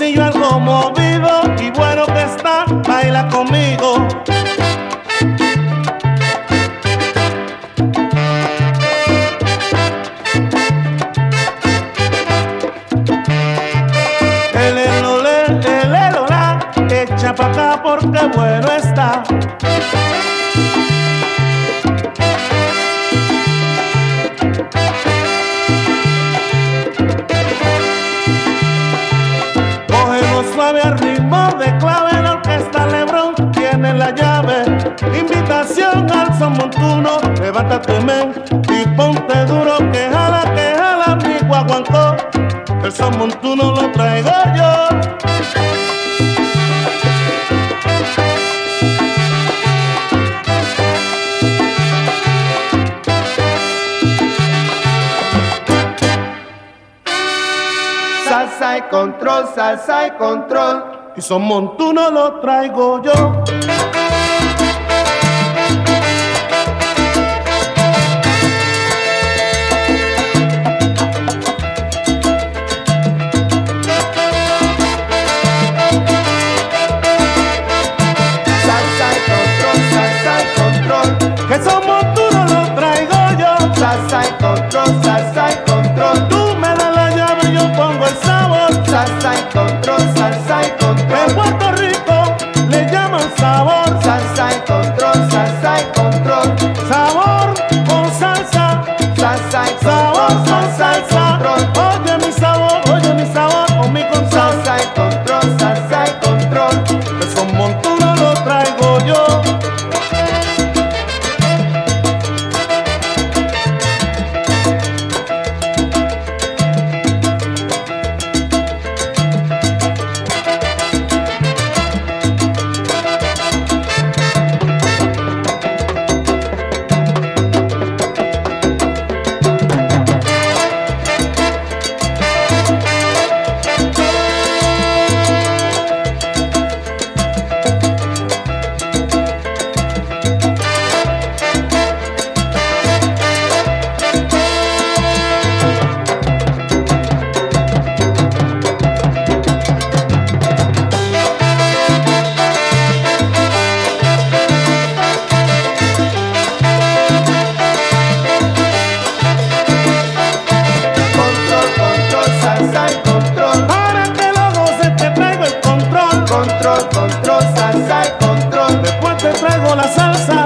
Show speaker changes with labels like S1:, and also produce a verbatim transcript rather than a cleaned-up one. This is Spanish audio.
S1: Pulmoncillo algo movido y bueno que está, baila conmigo. El elolé, el elolá, echa pa' acá porque bueno está. Suave al ritmo de clave, la orquesta Lebrón tiene la llave. Invitación al son montuno, levántate men y ponte duro, que jala, que jala mi guaguancó. El son montuno lo traigo yo.
S2: Salsa y control, salsa y control.
S1: Y son montuno lo traigo yo.
S2: Salsa y control, salsa y control.
S1: Que son montuno lo traigo yo.
S2: Salsa y control, salsa y control.
S1: Tú me das la llave y yo pongo el sabor.
S2: Salsa y control, salsa y
S1: En
S2: control.
S1: Puerto Rico le llaman sabor.
S2: Salsa y control, salsa y control.
S1: Sabor con salsa.
S2: Salsa y
S1: Sabor
S2: control,
S1: con
S2: salsa y
S1: salsa.
S2: control.
S1: Oye mi sabor, oye mi sabor, con mi con salsa.
S2: Salsa y control, salsa y control.
S1: Que son montuno lo traigo yo.
S2: Control, control, salsa y control.
S1: Para que lo goces te traigo el control.
S2: Control, control, salsa y control.
S1: Después te traigo la salsa.